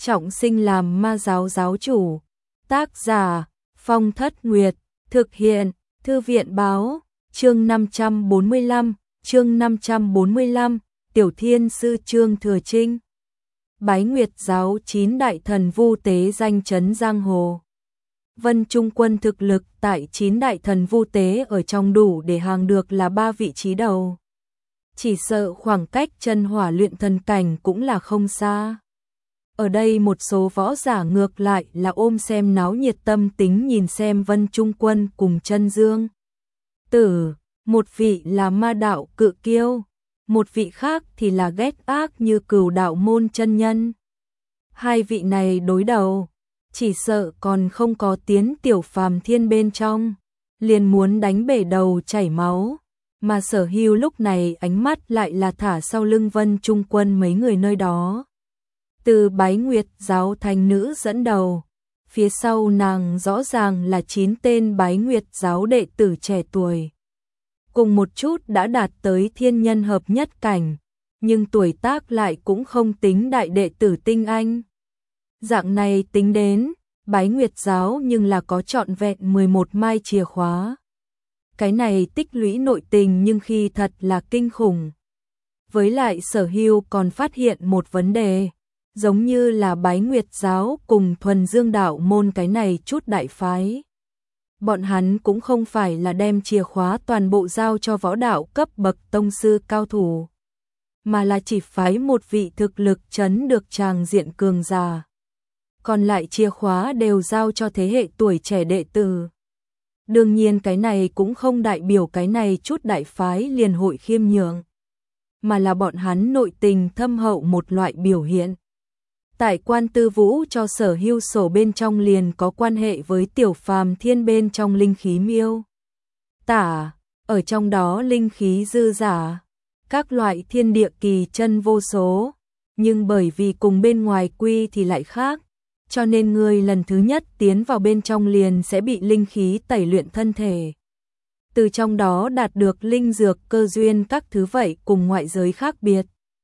trọng sinh làm ma giáo giáo chủ. Tác giả Phong Thất Nguyệt, thực hiện Thư viện báo, chương 545, Tiểu Thiên Sư Trương Thừa Trinh. Bái Nguyệt giáo 9 đại thần vu tế danh chấn giang hồ. Vân Trung Quân thực lực tại 9 đại thần vu tế ở trong đủ để hàng được là 3 vị trí đầu. Chỉ sợ khoảng cách chân hỏa luyện thần cảnh cũng là không xa. Ở đây một số võ giả ngược lại là ôm xem náo nhiệt tâm tính nhìn xem Vân Trung Quân cùng Chân Dương Tử, một vị là ma đạo cự kiêu, một vị khác thì là ghét ác như Cửu Đạo Môn chân nhân. Hai vị này đối đầu, chỉ sợ còn không có tiến Tiểu Phàm Thiên bên trong, liền muốn đánh bể đầu chảy máu, mà Sở Hưu lúc này ánh mắt lại là thả sau lưng Vân Trung Quân mấy người nơi đó. Từ Bái Nguyệt giáo thánh nữ dẫn đầu, phía sau nàng rõ ràng là 9 tên Bái Nguyệt giáo đệ tử trẻ tuổi. Cùng một chút đã đạt tới thiên nhân hợp nhất cảnh, nhưng tuổi tác lại cũng không tính đại đệ tử tinh anh. Dạng này tính đến, Bái Nguyệt giáo nhưng là có trọn vẹn 11 mai chìa khóa. Cái này tích lũy nội tình nhưng khi thật là kinh khủng. Với lại Sở Hưu còn phát hiện một vấn đề, giống như là Bái Nguyệt giáo cùng Thuần Dương đạo môn cái này chút đại phái. Bọn hắn cũng không phải là đem chìa khóa toàn bộ giao cho võ đạo cấp bậc tông sư cao thủ, mà là chỉ phái một vị thực lực chấn được tràng diện cường giả. Còn lại chìa khóa đều giao cho thế hệ tuổi trẻ đệ tử. Đương nhiên cái này cũng không đại biểu cái này chút đại phái liền hội khiêm nhường, mà là bọn hắn nội tình thâm hậu một loại biểu hiện. Tại Quan Tư Vũ cho Sở Hưu sổ bên trong liền có quan hệ với Tiểu Phàm Thiên bên trong linh khí miêu tả, ở trong đó linh khí dư giả, các loại thiên địa kỳ chân vô số, nhưng bởi vì cùng bên ngoài quy thì lại khác, cho nên người lần thứ nhất tiến vào bên trong liền sẽ bị linh khí tẩy luyện thân thể. Từ trong đó đạt được linh dược cơ duyên các thứ vậy cùng ngoại giới khác biệt.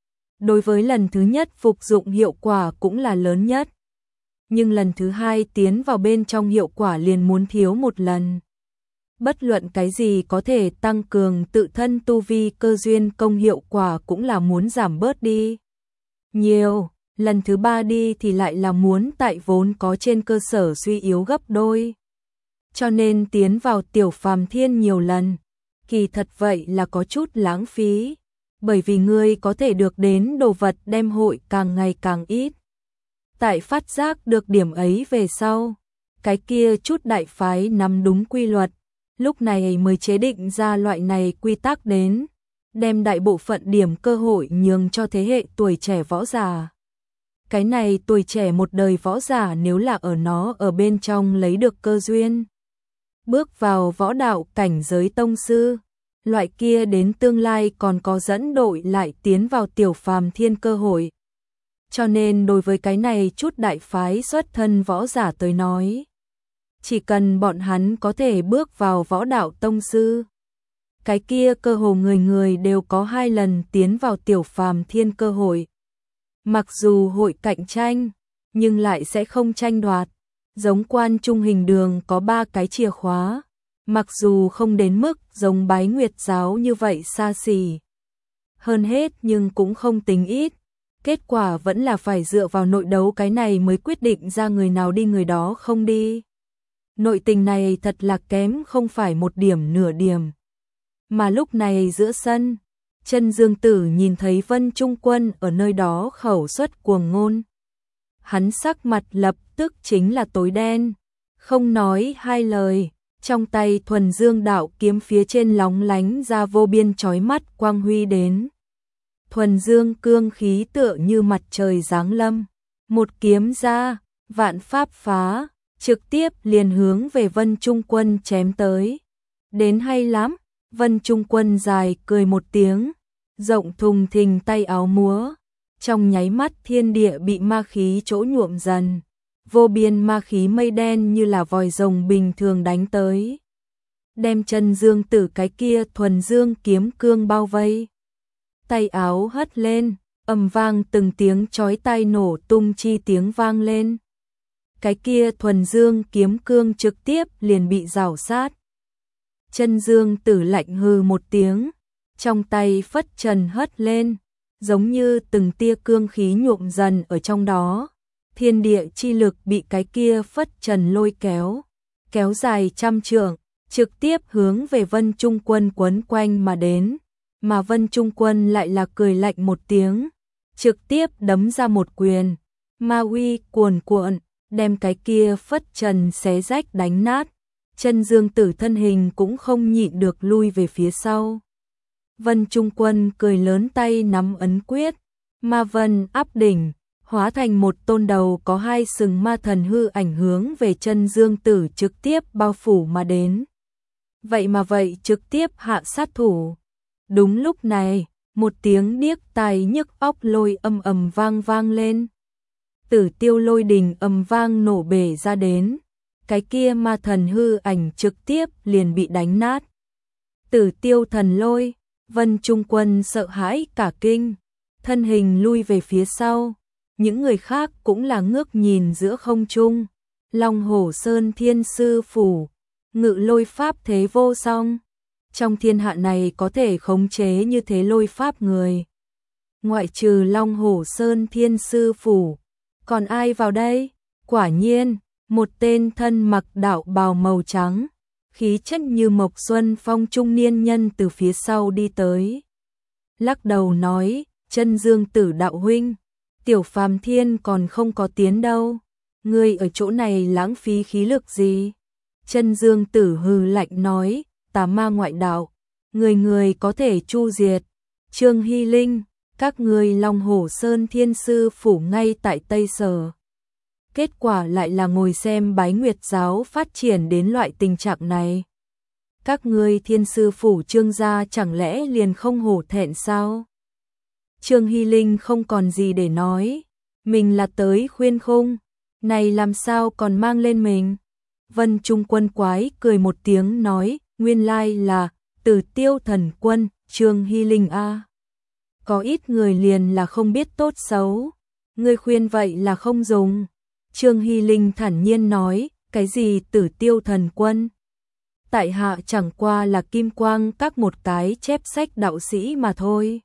Đối với lần thứ nhất phục dụng hiệu quả cũng là lớn nhất. Nhưng lần thứ hai tiến vào bên trong hiệu quả liền muốn thiếu một lần. Bất luận cái gì có thể tăng cường tự thân tu vi cơ duyên công hiệu quả cũng là muốn giảm bớt đi nhiều. Lần thứ ba đi thì lại là muốn tại vốn có trên cơ sở suy yếu gấp đôi. Cho nên tiến vào Tiểu Phàm Thiên nhiều lần, kỳ thật vậy là có chút lãng phí. Bởi vì ngươi có thể được đến đồ vật đem hội càng ngày càng ít. Tại phát giác được điểm ấy về sau, cái kia chút đại phái nắm đúng quy luật, lúc này mới chế định ra loại này quy tắc đến, đem đại bộ phận điểm cơ hội nhường cho thế hệ tuổi trẻ võ giả. Cái này tuổi trẻ một đời võ giả nếu là ở nó ở bên trong lấy được cơ duyên, bước vào võ đạo cảnh giới tông sư, loại kia đến tương lai còn có dẫn đội lại tiến vào Tiểu Phàm Thiên cơ hội. Cho nên đối với cái này chút đại phái xuất thân võ giả tới nói, chỉ cần bọn hắn có thể bước vào võ đạo tông sư, cái kia cơ hồ người người đều có 2 lần tiến vào Tiểu Phàm Thiên cơ hội. Mặc dù hội cạnh tranh, nhưng lại sẽ không tranh đoạt. Giống Quan Trung Hình Đường có 3 cái chìa khóa, mặc dù không đến mức giống Bái Nguyệt giáo như vậy xa xỉ. Hơn hết nhưng cũng không tính ít, kết quả vẫn là phải dựa vào nội đấu cái này mới quyết định ra người nào đi người đó không đi. Nội tình này thật là kém không phải một điểm nửa điểm. Mà lúc này giữa sân, Chân Dương Tử nhìn thấy Vân Trung Quân ở nơi đó khẩu xuất cuồng ngôn. Hắn sắc mặt lập tức chính là tối đen, không nói hai lời. Trong tay Thuần Dương đạo kiếm phía trên lóng lánh ra vô biên chói mắt quang huy đến. Thuần Dương cương khí tựa như mặt trời giáng lâm, một kiếm ra, vạn pháp phá, trực tiếp liền hướng về Vân Trung Quân chém tới. Đến hay lắm, Vân Trung Quân dài cười một tiếng, rộng thùng thình tay áo múa, trong nháy mắt thiên địa bị ma khí chỗ nhuộm dần. Vô biên ma khí mây đen như là vòi rồng bình thường đánh tới, đem Chân Dương Tử cái kia Thuần Dương kiếm cương bao vây. Tay áo hất lên, ầm vang từng tiếng chói tai nổ tung chi tiếng vang lên. Cái kia thuần dương kiếm cương trực tiếp liền bị rào sát. Chân Dương Tử lạnh hừ một tiếng, trong tay phất trần hất lên, giống như từng tia cương khí nhuộm dần ở trong đó. Thiên địa chi lực bị cái kia phất trần lôi kéo, kéo dài trăm trượng, trực tiếp hướng về Vân Trung Quân quấn quanh mà đến. Mà Vân Trung Quân lại là cười lạnh một tiếng, trực tiếp đấm ra một quyền, ma uy cuồn cuộn, đem cái kia phất trần xé rách đánh nát. Chân Dương Tử thân hình cũng không nhịn được lui về phía sau. Vân Trung Quân cười lớn tay nắm ấn quyết, ma vân áp đỉnh, hóa thành một tôn đầu có hai sừng ma thần hư ảnh hướng về Chân Dương Tử trực tiếp bao phủ mà đến. Vậy mà vậy trực tiếp hạ sát thủ. Đúng lúc này, một tiếng điếc tai nhức óc lôi âm ầm vang vang lên. Tử Tiêu lôi đình ầm vang nổ bể ra đến. Cái kia ma thần hư ảnh trực tiếp liền bị đánh nát. Tử Tiêu thần lôi, Vân Trung Quân sợ hãi cả kinh, thân hình lui về phía sau. Những người khác cũng là ngước nhìn giữa không trung. Long Hổ Sơn Thiên Sư Phủ, ngự lôi pháp thế vô song. Trong thiên hạ này có thể khống chế như thế lôi pháp người, ngoại trừ Long Hổ Sơn Thiên Sư Phủ, còn ai vào đây? Quả nhiên, một tên thân mặc đạo bào màu trắng, khí chất như mộc xuân phong trung niên nhân từ phía sau đi tới. Lắc đầu nói, Chân Dương Tử đạo huynh, Tiểu Phàm Thiên còn không có tiến đâu, ngươi ở chỗ này lãng phí khí lực gì? Chân Dương Tử hừ lạnh nói, tà ma ngoại đạo, người người có thể chu diệt. Trương Hy Linh, các ngươi Long Hổ Sơn Thiên Sư Phủ ngay tại Tây Sở. Kết quả lại là ngồi xem Bái Nguyệt giáo phát triển đến loại tình trạng này. Các ngươi Thiên Sư Phủ Trương gia chẳng lẽ liền không hổ thẹn sao? Trương Hy Linh không còn gì để nói, mình là tới khuyên khung, này làm sao còn mang lên mình. Vân Trung Quân quái cười một tiếng nói, nguyên lai là Tử Tiêu thần quân, Trương Hy Linh a. Có ít người liền là không biết tốt xấu, ngươi khuyên vậy là không dùng. Trương Hy Linh thản nhiên nói, cái gì Tử Tiêu thần quân? Tại hạ chẳng qua là kim quang các một cái chép sách đạo sĩ mà thôi.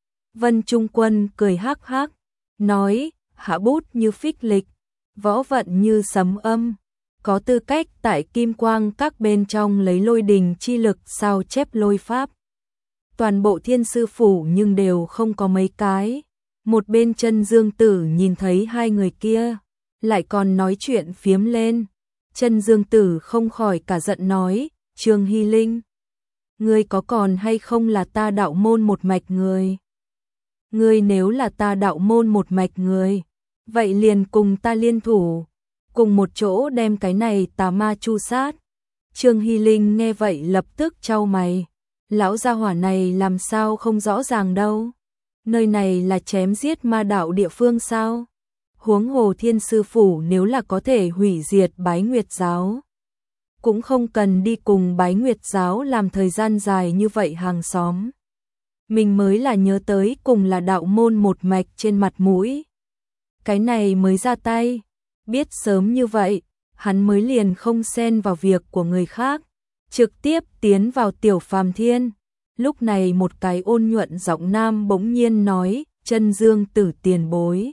Vân Trung Quân cười hắc hắc, nói, hạ bút như phích lịch, võ vận như sấm âm, có tư cách tại kim quang các bên trong lấy lôi đình chi lực sao chép lôi pháp. Toàn bộ Thiên Sư Phủ nhưng đều không có mấy cái. Một bên Chân Dương Tử nhìn thấy hai người kia, lại còn nói chuyện phiếm lên. Chân Dương Tử không khỏi cả giận nói, Trương Hy Linh, ngươi có còn hay không là ta đạo môn một mạch người? Ngươi nếu là ta đạo môn một mạch người, vậy liền cùng ta liên thủ, cùng một chỗ đem cái này tà ma chu sát. Trương Hy Linh nghe vậy lập tức chau mày, lão gia hỏa này làm sao không rõ ràng đâu, nơi này là chém giết ma đạo địa phương sao? Huống hồ Thiên Sư Phủ nếu là có thể hủy diệt Bái Nguyệt giáo, cũng không cần đi cùng Bái Nguyệt giáo làm thời gian dài như vậy hàng xóm. Mình mới là nhớ tới cùng là đạo môn một mạch trên mặt mũi. Cái này mới ra tay, biết sớm như vậy, hắn mới liền không xen vào việc của người khác, trực tiếp tiến vào Tiểu Phàm Thiên. Lúc này một cái ôn nhuận giọng nam bỗng nhiên nói, Chân Dương Tử tiền bối,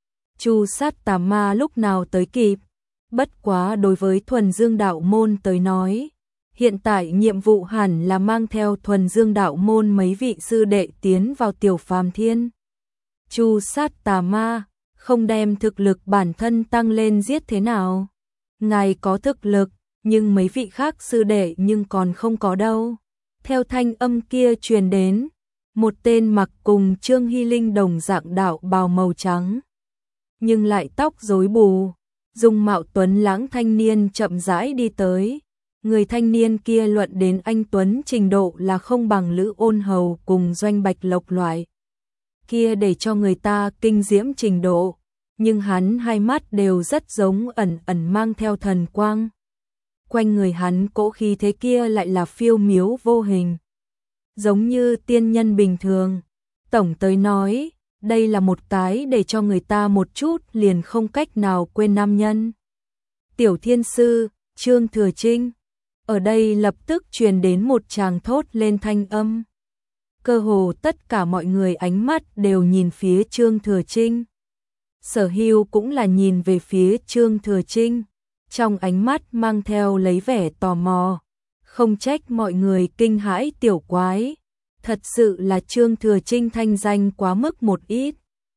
chu sát tà ma lúc nào tới kịp. Bất quá đối với Thuần Dương đạo môn tới nói, hiện tại nhiệm vụ hẳn là mang theo Thuần Dương đạo môn mấy vị sư đệ tiến vào Tiểu Phàm Thiên. Chu sát tà ma, không đem thực lực bản thân tăng lên giết thế nào? Ngài có thực lực, nhưng mấy vị khác sư đệ nhưng còn không có đâu. Theo thanh âm kia truyền đến, một tên mặc cùng Trương Hy Linh đồng dạng đạo bào màu trắng, nhưng lại tóc rối bù, dung mạo tuấn lãng thanh niên chậm rãi đi tới. Người thanh niên kia luận đến anh tuấn trình độ là không bằng Lữ Ôn Hầu cùng Doanh Bạch Lộc loại kia để cho người ta kinh diễm trình độ, nhưng hắn hai mắt đều rất giống, ẩn ẩn mang theo thần quang. Quanh người hắn cỗ khí thế kia lại là phiêu miếu vô hình, giống như tiên nhân bình thường. Tổng tới nói, đây là một cái để cho người ta một chút liền không cách nào quên nam nhân. Tiểu thiên sư, Trương Thừa Trinh. Ở đây lập tức truyền đến một tràng thốt lên thanh âm. Cơ hồ tất cả mọi người ánh mắt đều nhìn phía Trương Thừa Trinh. Sở Hưu cũng là nhìn về phía Trương Thừa Trinh, trong ánh mắt mang theo lấy vẻ tò mò. Không trách mọi người kinh hãi tiểu quái. Thật sự là Trương Thừa Trinh thanh danh quá mức một ít.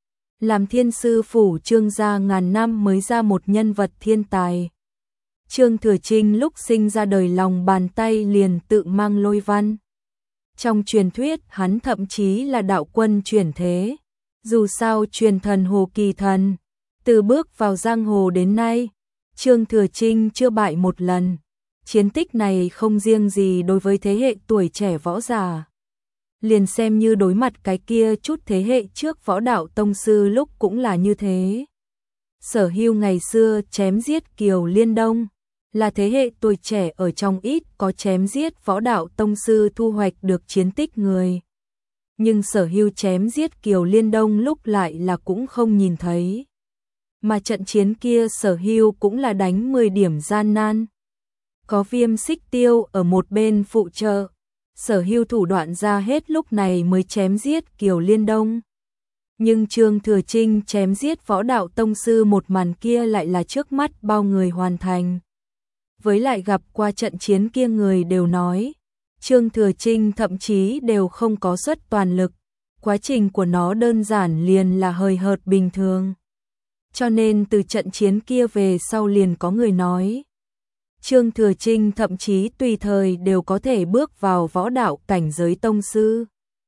Làm thiên sư phủ Trương gia ngàn năm mới ra một nhân vật thiên tài. Trương Thừa Trinh lúc sinh ra đời lòng bàn tay liền tự mang lôi văn. Trong truyền thuyết hắn thậm chí là đạo quân chuyển thế. Dù sao truyền thần Hồ Kỳ Thần, từ bước vào giang hồ đến nay, Trương Thừa Trinh chưa bại một lần. Chiến tích này không riêng gì đối với thế hệ tuổi trẻ võ giả. Liền xem như đối mặt cái kia chút thế hệ trước võ đạo tông sư lúc cũng là như thế. Sở Hưu ngày xưa chém giết Kiều Liên Đông, là thế hệ tuổi trẻ ở trong ít có chém giết võ đạo tông sư thu hoạch được chiến tích người. Nhưng Sở Hưu chém giết Kiều Liên Đông lúc lại là cũng không nhìn thấy. Mà trận chiến kia Sở Hưu cũng là đánh 10 điểm gian nan. Có Viêm Xích Tiêu ở một bên phụ trợ. Sở Hưu thủ đoạn ra hết lúc này mới chém giết Kiều Liên Đông. Nhưng Trương Thừa Trinh chém giết võ đạo tông sư một màn kia lại là trước mắt bao người hoàn thành. Với lại gặp qua trận chiến kia người đều nói, Trương Thừa Trinh thậm chí đều không có xuất toàn lực, quá trình của nó đơn giản liền là hời hợt bình thường. Cho nên từ trận chiến kia về sau liền có người nói, Trương Thừa Trinh thậm chí tùy thời đều có thể bước vào võ đạo cảnh giới tông sư.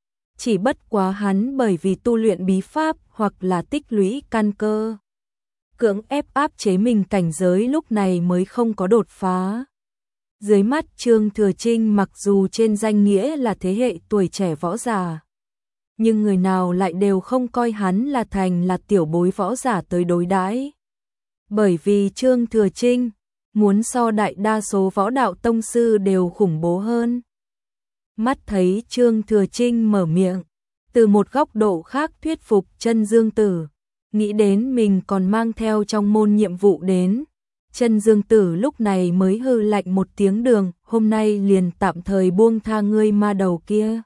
Chỉ bất quá hắn bởi vì tu luyện bí pháp hoặc là tích lũy căn cơ, cưỡng ép áp chế mình cảnh giới lúc này mới không có đột phá. Dưới mắt Trương Thừa Trinh mặc dù trên danh nghĩa là thế hệ tuổi trẻ võ giả, nhưng người nào lại đều không coi hắn là thành là tiểu bối võ giả tới đối đãi. Bởi vì Trương Thừa Trinh muốn so đại đa số võ đạo tông sư đều khủng bố hơn. Mắt thấy Trương Thừa Trinh mở miệng, từ một góc độ khác thuyết phục Chân Dương Tử, nghĩ đến mình còn mang theo trong môn nhiệm vụ đến. Chân Dương Tử lúc này mới hư lạnh một tiếng đường, hôm nay liền tạm thời buông tha ngươi ma đầu kia.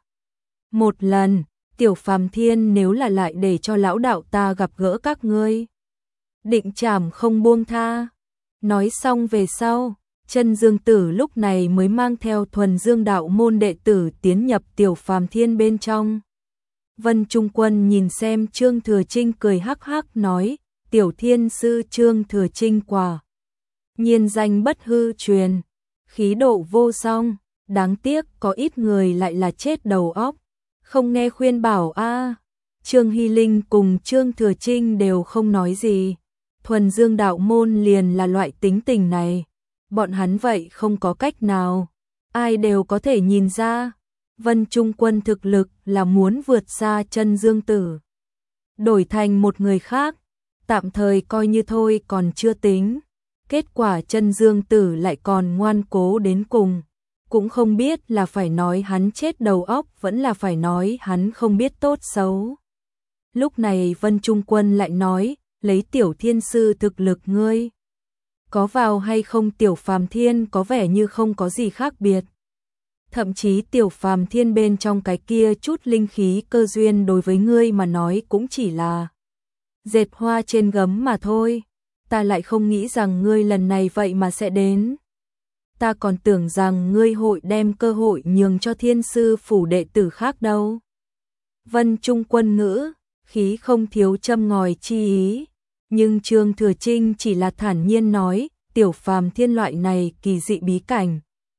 Một lần, Tiểu Phàm Thiên nếu là lại để cho lão đạo ta gặp gỡ các ngươi, định trảm không buông tha. Nói xong về sau, Chân Dương Tử lúc này mới mang theo thuần dương đạo môn đệ tử tiến nhập Tiểu Phàm Thiên bên trong. Vân Trung Quân nhìn xem Trương Thừa Trinh cười hắc hắc nói, Tiểu Thiên sư Trương Thừa Trinh quả nhiên danh bất hư truyền, khí độ vô song, đáng tiếc có ít người lại là chết đầu óc, không nghe khuyên bảo a. Trương Hy Linh cùng Trương Thừa Trinh đều không nói gì. Thuần dương đạo môn liền là loại tính tình này, bọn hắn vậy không có cách nào, ai đều có thể nhìn ra. Vân Trung Quân thực lực là muốn vượt xa Chân Dương Tử, đổi thành một người khác, tạm thời coi như thôi còn chưa tính. Kết quả Chân Dương Tử lại còn ngoan cố đến cùng, cũng không biết là phải nói hắn chết đầu óc vẫn là phải nói hắn không biết tốt xấu. Lúc này Vân Trung Quân lại nói, lấy Tiểu Thiên sư thực lực ngươi, có vào hay không Tiểu Phàm Thiên có vẻ như không có gì khác biệt. Thậm chí Tiểu Phàm Thiên bên trong cái kia chút linh khí cơ duyên đối với ngươi mà nói cũng chỉ là dệt hoa trên gấm mà thôi. Ta lại không nghĩ rằng ngươi lần này vậy mà sẽ đến. Ta còn tưởng rằng ngươi hội đem cơ hội nhường cho thiên sư phủ đệ tử khác đâu. Vân Trung Quân ngữ, khí không thiếu châm ngòi chi ý. Nhưng Trương Thừa Trinh chỉ là thản nhiên nói, Tiểu Phàm Thiên loại này kỳ dị bí cảnh,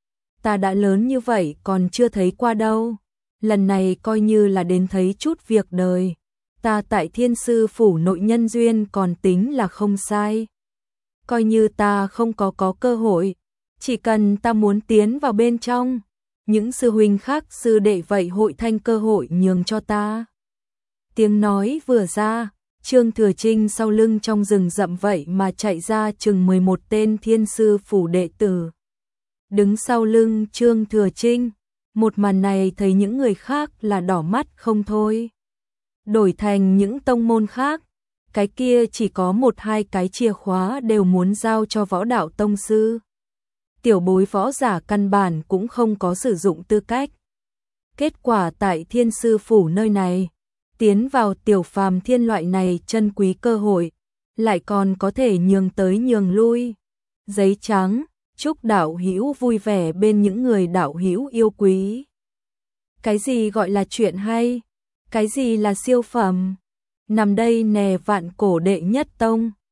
ta đã lớn như vậy còn chưa thấy qua đâu. Lần này coi như là đến thấy chút việc đời. Ta tại thiên sư phủ nội nhân duyên còn tính là không sai. Coi như ta không có cơ hội, chỉ cần ta muốn tiến vào bên trong, những sư huynh khác sư đệ vậy hội thanh cơ hội nhường cho ta. Tiếng nói vừa ra, Trương Thừa Trinh sau lưng trong rừng rậm vậy mà chạy ra chừng 11 tên thiên sư phủ đệ tử. Đứng sau lưng Trương Thừa Trinh, một màn này thấy những người khác là đỏ mắt không thôi. đổi thành những tông môn khác, cái kia chỉ có một hai cái chìa khóa đều muốn giao cho võ đạo tông sư. Tiểu bối võ giả căn bản cũng không có sử dụng tư cách. Kết quả tại Thiên Sư Phủ nơi này, tiến vào tiểu phàm thiên loại này chân quý cơ hội, lại còn có thể nhường tới nhường lui. Giấy trắng, chúc đạo hữu vui vẻ bên những người đạo hữu yêu quý. Cái gì gọi là chuyện hay? Cái gì là siêu phẩm? Nằm đây nè vạn cổ đệ nhất tông.